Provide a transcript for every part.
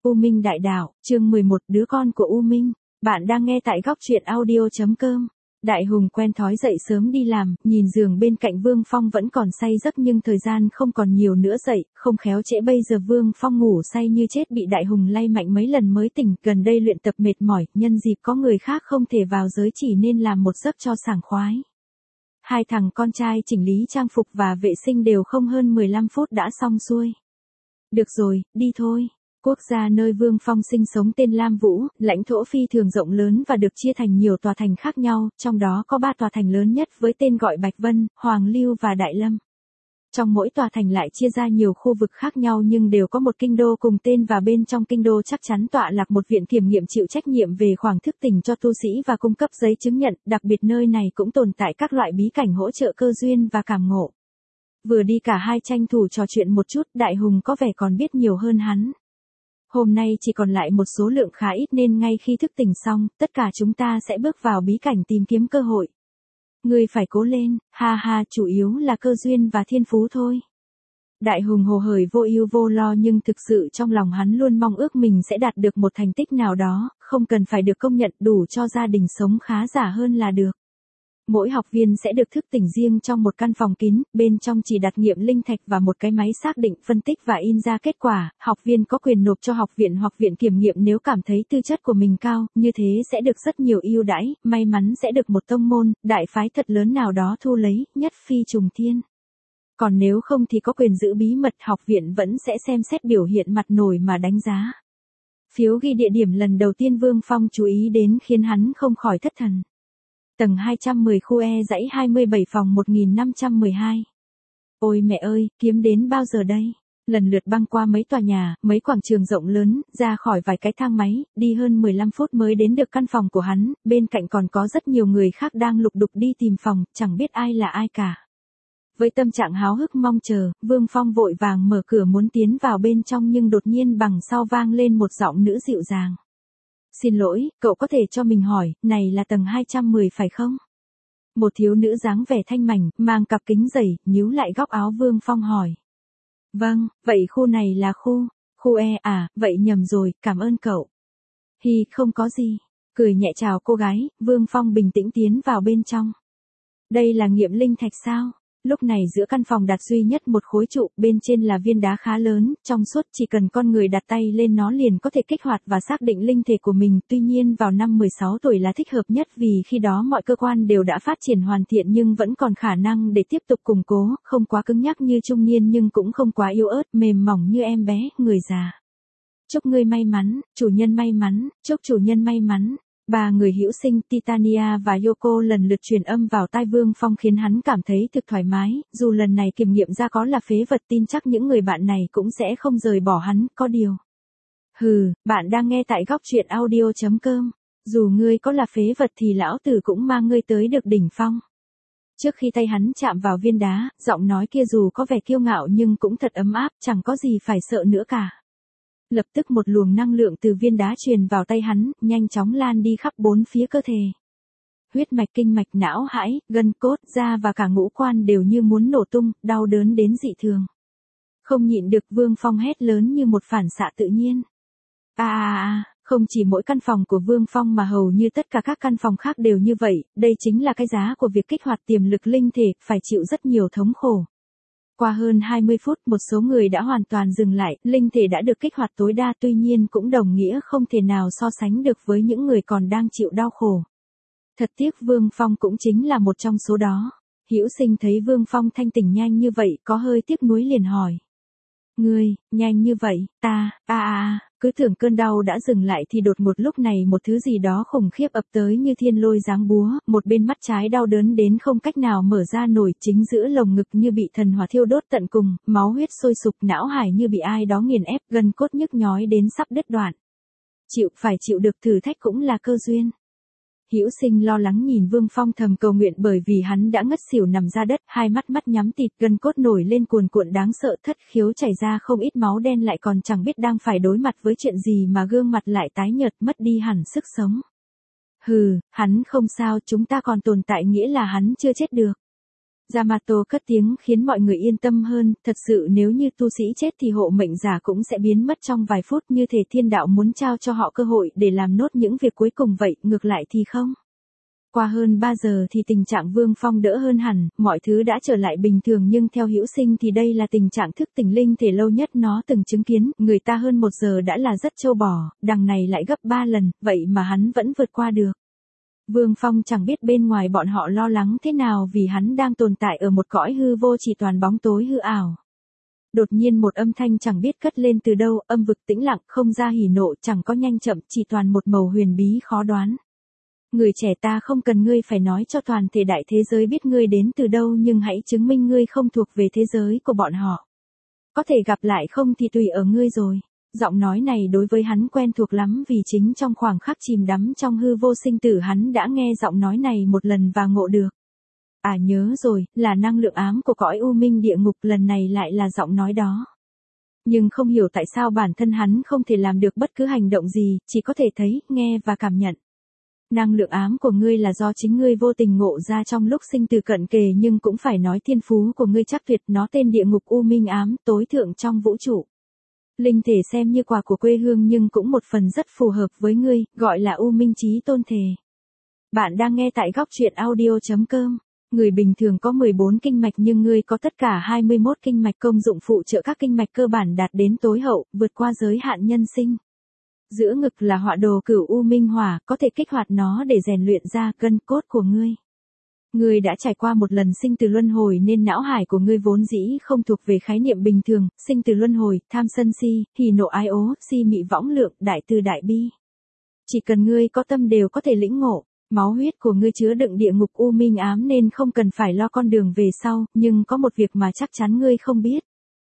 U Minh Đại Đạo, chương 11, đứa con của U Minh. Bạn đang nghe tại góc truyện audio.com. Đại Hùng quen thói dậy sớm đi làm, nhìn giường bên cạnh Vương Phong vẫn còn say giấc nhưng thời gian không còn nhiều nữa dậy, không khéo trễ bây giờ Vương Phong ngủ say như chết bị Đại Hùng lay mạnh mấy lần mới tỉnh, gần đây luyện tập mệt mỏi, nhân dịp có người khác không thể vào giới chỉ nên làm một giấc cho sảng khoái. Hai thằng con trai chỉnh lý trang phục và vệ sinh đều không hơn 15 phút đã xong xuôi. Được rồi, đi thôi. Quốc gia nơi Vương Phong sinh sống tên Lam Vũ, lãnh thổ phi thường rộng lớn và được chia thành nhiều tòa thành khác nhau, trong đó có 3 tòa thành lớn nhất với tên gọi Bạch Vân, Hoàng Lưu và Đại Lâm. Trong mỗi tòa thành lại chia ra nhiều khu vực khác nhau nhưng đều có một kinh đô cùng tên và bên trong kinh đô chắc chắn tọa lạc một viện kiểm nghiệm chịu trách nhiệm về khoảng thức tỉnh cho tu sĩ và cung cấp giấy chứng nhận, đặc biệt nơi này cũng tồn tại các loại bí cảnh hỗ trợ cơ duyên và cảm ngộ. Vừa đi cả hai tranh thủ trò chuyện một chút, Đại Hùng có vẻ còn biết nhiều hơn hắn. Hôm nay chỉ còn lại một số lượng khá ít nên ngay khi thức tỉnh xong, tất cả chúng ta sẽ bước vào bí cảnh tìm kiếm cơ hội. Ngươi phải cố lên, ha ha, chủ yếu là cơ duyên và thiên phú thôi. Đại Hùng hồ hởi vô ưu vô lo nhưng thực sự trong lòng hắn luôn mong ước mình sẽ đạt được một thành tích nào đó, không cần phải được công nhận, đủ cho gia đình sống khá giả hơn là được. Mỗi học viên sẽ được thức tỉnh riêng trong một căn phòng kín, bên trong chỉ đặt nghiệm linh thạch và một cái máy xác định, phân tích và in ra kết quả. Học viên có quyền nộp cho học viện hoặc viện kiểm nghiệm nếu cảm thấy tư chất của mình cao, như thế sẽ được rất nhiều ưu đãi, may mắn sẽ được một tông môn, đại phái thật lớn nào đó thu lấy, nhất phi trùng thiên. Còn nếu không thì có quyền giữ bí mật, học viện vẫn sẽ xem xét biểu hiện mặt nổi mà đánh giá. Phiếu ghi địa điểm lần đầu tiên Vương Phong chú ý đến khiến hắn không khỏi thất thần. Tầng 210 khu E dãy 27 phòng 1512. Ôi mẹ ơi, kiếm đến bao giờ đây? Lần lượt băng qua mấy tòa nhà, mấy quảng trường rộng lớn, ra khỏi vài cái thang máy, đi hơn 15 phút mới đến được căn phòng của hắn, bên cạnh còn có rất nhiều người khác đang lục đục đi tìm phòng, chẳng biết ai là ai cả. Với tâm trạng háo hức mong chờ, Vương Phong vội vàng mở cửa muốn tiến vào bên trong nhưng đột nhiên bằng sau vang lên một giọng nữ dịu dàng. Xin lỗi, cậu có thể cho mình hỏi, này là tầng 210 phải không? Một thiếu nữ dáng vẻ thanh mảnh, mang cặp kính dày, nhíu lại góc áo Vương Phong hỏi. Vâng, vậy khu này là khu E à, vậy nhầm rồi, cảm ơn cậu. Hi, không có gì. Cười nhẹ chào cô gái, Vương Phong bình tĩnh tiến vào bên trong. Đây là nghiệm linh thạch sao? Lúc này giữa căn phòng đặt duy nhất một khối trụ, bên trên là viên đá khá lớn, trong suốt chỉ cần con người đặt tay lên nó liền có thể kích hoạt và xác định linh thể của mình, tuy nhiên vào năm 16 tuổi là thích hợp nhất vì khi đó mọi cơ quan đều đã phát triển hoàn thiện nhưng vẫn còn khả năng để tiếp tục củng cố, không quá cứng nhắc như trung niên nhưng cũng không quá yếu ớt, mềm mỏng như em bé, người già. Chúc ngươi may mắn, chủ nhân may mắn, chúc chủ nhân may mắn. Ba người hữu sinh Titania và Yoko lần lượt truyền âm vào tai Vương Phong khiến hắn cảm thấy thực thoải mái, dù lần này kiểm nghiệm ra có là phế vật tin chắc những người bạn này cũng sẽ không rời bỏ hắn, có điều. Hừ, bạn đang nghe tại góc truyện audio.com, dù ngươi có là phế vật thì lão tử cũng mang ngươi tới được đỉnh phong. Trước khi tay hắn chạm vào viên đá, giọng nói kia dù có vẻ kiêu ngạo nhưng cũng thật ấm áp, chẳng có gì phải sợ nữa cả. Lập tức một luồng năng lượng từ viên đá truyền vào tay hắn, nhanh chóng lan đi khắp bốn phía cơ thể. Huyết mạch, kinh mạch, não hãi, gân cốt, da và cả ngũ quan đều như muốn nổ tung, đau đớn đến dị thường. Không nhịn được Vương Phong hét lớn như một phản xạ tự nhiên. Không chỉ mỗi căn phòng của Vương Phong mà hầu như tất cả các căn phòng khác đều như vậy, đây chính là cái giá của việc kích hoạt tiềm lực linh thể, phải chịu rất nhiều thống khổ. Qua hơn 20 phút một số người đã hoàn toàn dừng lại, linh thể đã được kích hoạt tối đa tuy nhiên cũng đồng nghĩa không thể nào so sánh được với những người còn đang chịu đau khổ. Thật tiếc Vương Phong cũng chính là một trong số đó. Hữu Sinh thấy Vương Phong thanh tỉnh nhanh như vậy có hơi tiếc nuối liền hỏi. Ngươi, nhanh như vậy, cứ tưởng cơn đau đã dừng lại thì đột ngột lúc này một thứ gì đó khủng khiếp ập tới như thiên lôi giáng búa, một bên mắt trái đau đớn đến không cách nào mở ra nổi, chính giữa lồng ngực như bị thần hỏa thiêu đốt tận cùng, máu huyết sôi sục, não hải như bị ai đó nghiền ép, gân cốt nhức nhói đến sắp đứt đoạn. Phải chịu được thử thách cũng là cơ duyên. Hữu Sinh lo lắng nhìn Vương Phong thầm cầu nguyện bởi vì hắn đã ngất xỉu nằm ra đất, hai mắt nhắm tịt, gân cốt nổi lên cuồn cuộn đáng sợ, thất khiếu chảy ra không ít máu đen lại còn chẳng biết đang phải đối mặt với chuyện gì mà gương mặt lại tái nhợt mất đi hẳn sức sống. Hừ, hắn không sao, chúng ta còn tồn tại nghĩa là hắn chưa chết được. Yamato cất tiếng khiến mọi người yên tâm hơn, thật sự nếu như tu sĩ chết thì hộ mệnh giả cũng sẽ biến mất trong vài phút, như thể thiên đạo muốn trao cho họ cơ hội để làm nốt những việc cuối cùng vậy, ngược lại thì không. Qua hơn 3 giờ thì tình trạng Vương Phong đỡ hơn hẳn, mọi thứ đã trở lại bình thường, nhưng theo Hữu Sinh thì đây là tình trạng thức tỉnh linh thể lâu nhất nó từng chứng kiến, người ta hơn 1 giờ đã là rất trâu bò, đằng này lại gấp 3 lần, vậy mà hắn vẫn vượt qua được. Vương Phong chẳng biết bên ngoài bọn họ lo lắng thế nào vì hắn đang tồn tại ở một cõi hư vô chỉ toàn bóng tối hư ảo. Đột nhiên một âm thanh chẳng biết cất lên từ đâu, âm vực tĩnh lặng, không ra hỉ nộ, chẳng có nhanh chậm, chỉ toàn một màu huyền bí khó đoán. Người trẻ, ta không cần ngươi phải nói cho toàn thể đại thế giới biết ngươi đến từ đâu, nhưng hãy chứng minh ngươi không thuộc về thế giới của bọn họ. Có thể gặp lại không thì tùy ở ngươi rồi. Giọng nói này đối với hắn quen thuộc lắm vì chính trong khoảng khắc chìm đắm trong hư vô sinh tử hắn đã nghe giọng nói này một lần và ngộ được. À nhớ rồi, là năng lượng ám của cõi u minh địa ngục, lần này lại là giọng nói đó. Nhưng không hiểu tại sao bản thân hắn không thể làm được bất cứ hành động gì, chỉ có thể thấy, nghe và cảm nhận. Năng lượng ám của ngươi là do chính ngươi vô tình ngộ ra trong lúc sinh tử cận kề, nhưng cũng phải nói thiên phú của ngươi chắc tuyệt, nó tên địa ngục u minh ám, tối thượng trong vũ trụ. Linh thể xem như quà của quê hương nhưng cũng một phần rất phù hợp với ngươi, gọi là u minh chí tôn thể. Bạn đang nghe tại góc truyện audio.com. Người bình thường có 14 kinh mạch nhưng ngươi có tất cả 21 kinh mạch, công dụng phụ trợ các kinh mạch cơ bản đạt đến tối hậu, vượt qua giới hạn nhân sinh. Giữa ngực là họa đồ cửu u minh hỏa, có thể kích hoạt nó để rèn luyện ra gân cốt của ngươi. Ngươi đã trải qua một lần sinh tử luân hồi nên não hải của ngươi vốn dĩ không thuộc về khái niệm bình thường, sinh tử luân hồi, tham sân si, hỉ nộ ái ố, si mị võng lượng, đại từ đại bi. Chỉ cần ngươi có tâm đều có thể lĩnh ngộ, máu huyết của ngươi chứa đựng địa ngục u minh ám nên không cần phải lo con đường về sau, nhưng có một việc mà chắc chắn ngươi không biết.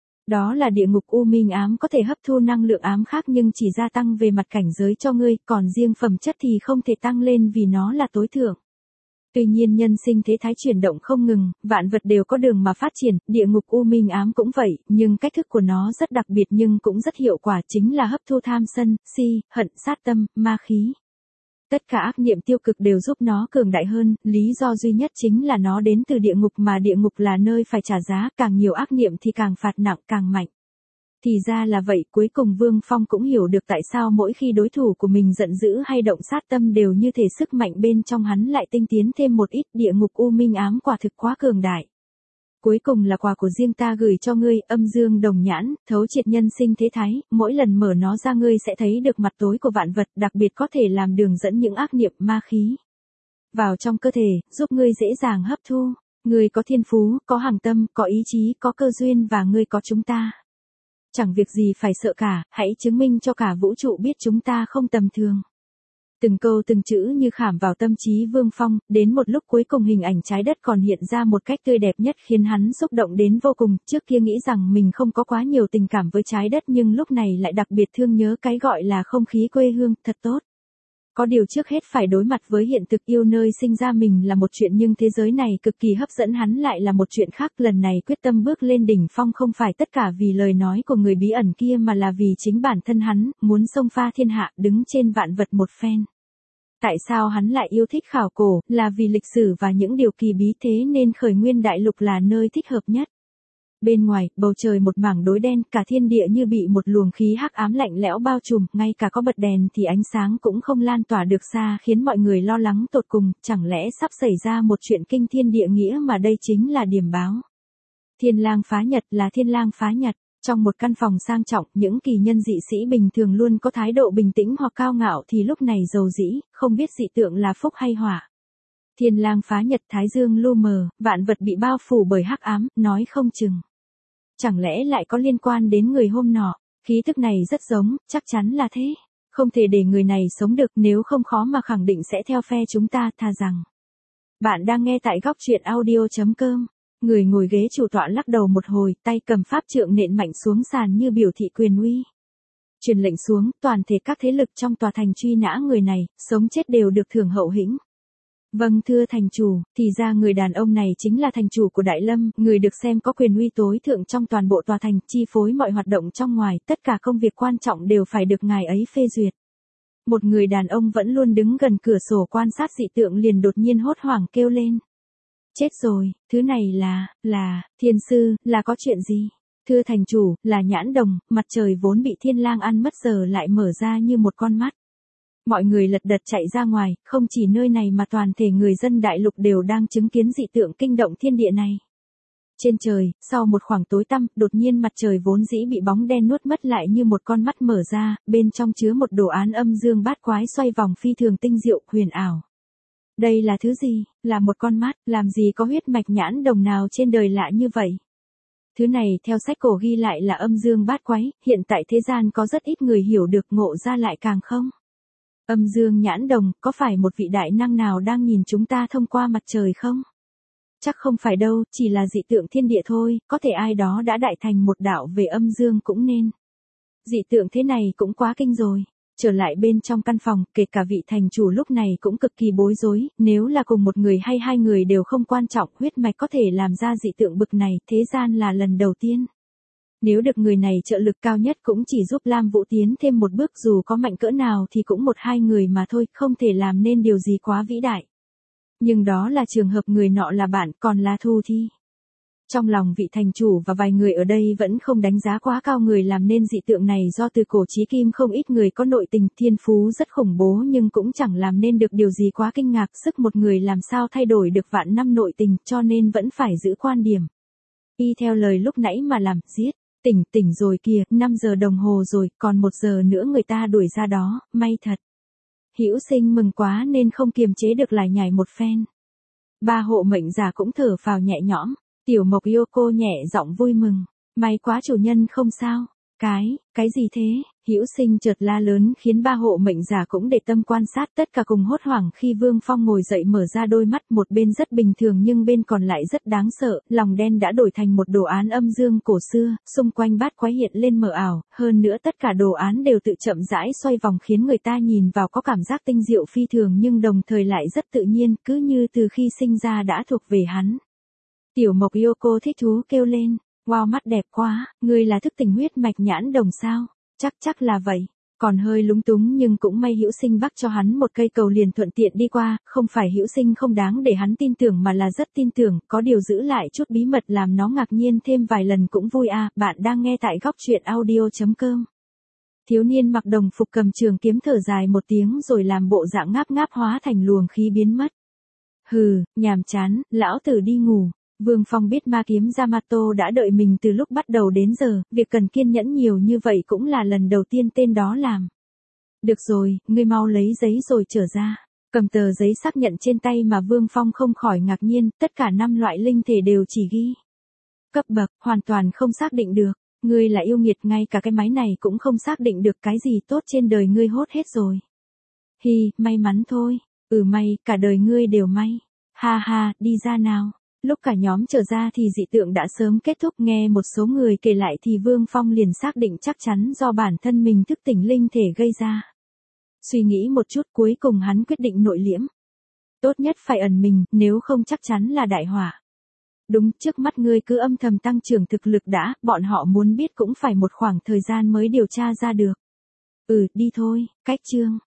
Đó là địa ngục u minh ám có thể hấp thu năng lượng ám khác nhưng chỉ gia tăng về mặt cảnh giới cho ngươi, còn riêng phẩm chất thì không thể tăng lên vì nó là tối thượng. Tuy nhiên nhân sinh thế thái chuyển động không ngừng, vạn vật đều có đường mà phát triển, địa ngục u minh ám cũng vậy, nhưng cách thức của nó rất đặc biệt nhưng cũng rất hiệu quả, chính là hấp thu tham sân, si, hận, sát tâm, ma khí. Tất cả ác niệm tiêu cực đều giúp nó cường đại hơn, lý do duy nhất chính là nó đến từ địa ngục mà địa ngục là nơi phải trả giá, càng nhiều ác niệm thì càng phạt nặng càng mạnh. Thì ra là vậy, cuối cùng Vương Phong cũng hiểu được tại sao mỗi khi đối thủ của mình giận dữ hay động sát tâm đều như thể sức mạnh bên trong hắn lại tinh tiến thêm một ít, địa ngục u minh ám quả thực quá cường đại. Cuối cùng là quà của riêng ta gửi cho ngươi, âm dương đồng nhãn, thấu triệt nhân sinh thế thái, mỗi lần mở nó ra ngươi sẽ thấy được mặt tối của vạn vật, đặc biệt có thể làm đường dẫn những ác niệm ma khí vào trong cơ thể, giúp ngươi dễ dàng hấp thu. Ngươi có thiên phú, có hàng tâm, có ý chí, có cơ duyên và ngươi có chúng ta. Chẳng việc gì phải sợ cả, hãy chứng minh cho cả vũ trụ biết chúng ta không tầm thường. Từng câu từng chữ như khảm vào tâm trí Vương Phong, đến một lúc cuối cùng hình ảnh trái đất còn hiện ra một cách tươi đẹp nhất khiến hắn xúc động đến vô cùng, trước kia nghĩ rằng mình không có quá nhiều tình cảm với trái đất nhưng lúc này lại đặc biệt thương nhớ cái gọi là không khí quê hương, thật tốt. Có điều trước hết phải đối mặt với hiện thực, yêu nơi sinh ra mình là một chuyện nhưng thế giới này cực kỳ hấp dẫn hắn lại là một chuyện khác, lần này quyết tâm bước lên đỉnh phong không phải tất cả vì lời nói của người bí ẩn kia mà là vì chính bản thân hắn, muốn xông pha thiên hạ, đứng trên vạn vật một phen. Tại sao hắn lại yêu thích khảo cổ, là vì lịch sử và những điều kỳ bí thế nên khởi nguyên đại lục là nơi thích hợp nhất. Bên ngoài, bầu trời một mảng tối đen, cả thiên địa như bị một luồng khí hắc ám lạnh lẽo bao trùm, ngay cả có bật đèn thì ánh sáng cũng không lan tỏa được xa, khiến mọi người lo lắng tột cùng, chẳng lẽ sắp xảy ra một chuyện kinh thiên địa nghĩa mà đây chính là điểm báo. Thiên lang phá nhật là thiên lang phá nhật. Trong một căn phòng sang trọng, những kỳ nhân dị sĩ bình thường luôn có thái độ bình tĩnh hoặc cao ngạo thì lúc này dầu dĩ, không biết dị tượng là phúc hay họa. Thiên lang phá nhật, thái dương lu mờ, vạn vật bị bao phủ bởi hắc ám, nói không chừng. Chẳng lẽ lại có liên quan đến người hôm nọ? Khí thức này rất giống, chắc chắn là thế. Không thể để người này sống được, nếu không khó mà khẳng định sẽ theo phe chúng ta, thà rằng. Bạn đang nghe tại góc truyện audio.com. Người ngồi ghế chủ tọa lắc đầu một hồi, tay cầm pháp trượng nện mạnh xuống sàn như biểu thị quyền uy. Truyền lệnh xuống, toàn thể các thế lực trong tòa thành truy nã người này, sống chết đều được thưởng hậu hĩnh. Vâng thưa thành chủ, thì ra người đàn ông này chính là thành chủ của Đại Lâm, người được xem có quyền uy tối thượng trong toàn bộ tòa thành, chi phối mọi hoạt động trong ngoài, tất cả công việc quan trọng đều phải được ngài ấy phê duyệt. Một người đàn ông vẫn luôn đứng gần cửa sổ quan sát dị tượng liền đột nhiên hốt hoảng kêu lên. Chết rồi, thứ này là, thiên sư, là có chuyện gì? Thưa thành chủ, là nhãn đồng, mặt trời vốn bị thiên lang ăn mất giờ lại mở ra như một con mắt. Mọi người lật đật chạy ra ngoài, không chỉ nơi này mà toàn thể người dân đại lục đều đang chứng kiến dị tượng kinh động thiên địa này. Trên trời, sau một khoảng tối tăm, đột nhiên mặt trời vốn dĩ bị bóng đen nuốt mất lại như một con mắt mở ra, bên trong chứa một đồ án âm dương bát quái xoay vòng phi thường tinh diệu, huyền ảo. Đây là thứ gì? Là một con mắt, làm gì có huyết mạch nhãn đồng nào trên đời lạ như vậy? Thứ này theo sách cổ ghi lại là âm dương bát quái, hiện tại thế gian có rất ít người hiểu được, ngộ ra lại càng không. Âm dương nhãn đồng, có phải một vị đại năng nào đang nhìn chúng ta thông qua mặt trời không? Chắc không phải đâu, chỉ là dị tượng thiên địa thôi, có thể ai đó đã đại thành một đạo về âm dương cũng nên. Dị tượng thế này cũng quá kinh rồi. Trở lại bên trong căn phòng, kể cả vị thành chủ lúc này cũng cực kỳ bối rối, nếu là cùng một người hay hai người đều không quan trọng, huyết mạch có thể làm ra dị tượng bực này, thế gian là lần đầu tiên. Nếu được người này trợ lực cao nhất cũng chỉ giúp Lam Vũ tiến thêm một bước, dù có mạnh cỡ nào thì cũng một hai người mà thôi, không thể làm nên điều gì quá vĩ đại. Nhưng đó là trường hợp người nọ là bạn, còn là thù thì. Trong lòng vị thành chủ và vài người ở đây vẫn không đánh giá quá cao người làm nên dị tượng này, do từ cổ chí kim không ít người có nội tình, thiên phú rất khủng bố nhưng cũng chẳng làm nên được điều gì quá kinh ngạc, sức một người làm sao thay đổi được vạn năm nội tình, cho nên vẫn phải giữ quan điểm. Y theo lời lúc nãy mà làm, giết, tỉnh rồi kìa, 5 giờ đồng hồ rồi, còn 1 giờ nữa người ta đuổi ra đó, may thật. Hữu Sinh mừng quá nên không kiềm chế được lại nhảy một phen. Ba hộ mệnh giả cũng thở phào nhẹ nhõm. Tiểu Mộc Yoko nhẹ giọng vui mừng, may quá chủ nhân không sao. Cái gì thế? Hữu Sinh chợt la lớn khiến ba hộ mệnh giả cũng để tâm quan sát, tất cả cùng hốt hoảng khi Vương Phong ngồi dậy mở ra đôi mắt, một bên rất bình thường nhưng bên còn lại rất đáng sợ, lòng đen đã đổi thành một đồ án âm dương cổ xưa, xung quanh bát quái hiện lên mờ ảo, hơn nữa tất cả đồ án đều tự chậm rãi xoay vòng khiến người ta nhìn vào có cảm giác tinh diệu phi thường nhưng đồng thời lại rất tự nhiên, cứ như từ khi sinh ra đã thuộc về hắn. Tiểu Mộc Yoko thích thú kêu lên, wow mắt đẹp quá, ngươi là thức tỉnh huyết mạch nhãn đồng sao? Chắc là vậy. Còn hơi lúng túng nhưng cũng may Hữu Sinh bắc cho hắn một cây cầu liền thuận tiện đi qua, không phải Hữu Sinh không đáng để hắn tin tưởng mà là rất tin tưởng, có điều giữ lại chút bí mật làm nó ngạc nhiên thêm vài lần cũng vui à. Bạn đang nghe tại góc truyện audio.com. Thiếu niên mặc đồng phục cầm trường kiếm thở dài một tiếng rồi làm bộ dạng ngáp ngáp hóa thành luồng khí biến mất. Hừ, nhàm chán, lão tử đi ngủ. Vương Phong biết ma kiếm Yamato đã đợi mình từ lúc bắt đầu đến giờ, việc cần kiên nhẫn nhiều như vậy cũng là lần đầu tiên tên đó làm. Được rồi, ngươi mau lấy giấy rồi trở ra. Cầm tờ giấy xác nhận trên tay mà Vương Phong không khỏi ngạc nhiên, tất cả 5 loại linh thể đều chỉ ghi cấp bậc, hoàn toàn không xác định được. Ngươi là yêu nghiệt, ngay cả cái máy này cũng không xác định được, cái gì tốt trên đời ngươi hốt hết rồi. Hi, may mắn thôi. May, cả đời ngươi đều may. Ha ha, đi ra nào. Lúc cả nhóm trở ra thì dị tượng đã sớm kết thúc, nghe một số người kể lại thì Vương Phong liền xác định chắc chắn do bản thân mình thức tỉnh linh thể gây ra. Suy nghĩ một chút cuối cùng hắn quyết định nội liễm. Tốt nhất phải ẩn mình, nếu không chắc chắn là đại họa. Đúng, trước mắt ngươi cứ âm thầm tăng trưởng thực lực đã, bọn họ muốn biết cũng phải một khoảng thời gian mới điều tra ra được. Đi thôi, cách chương.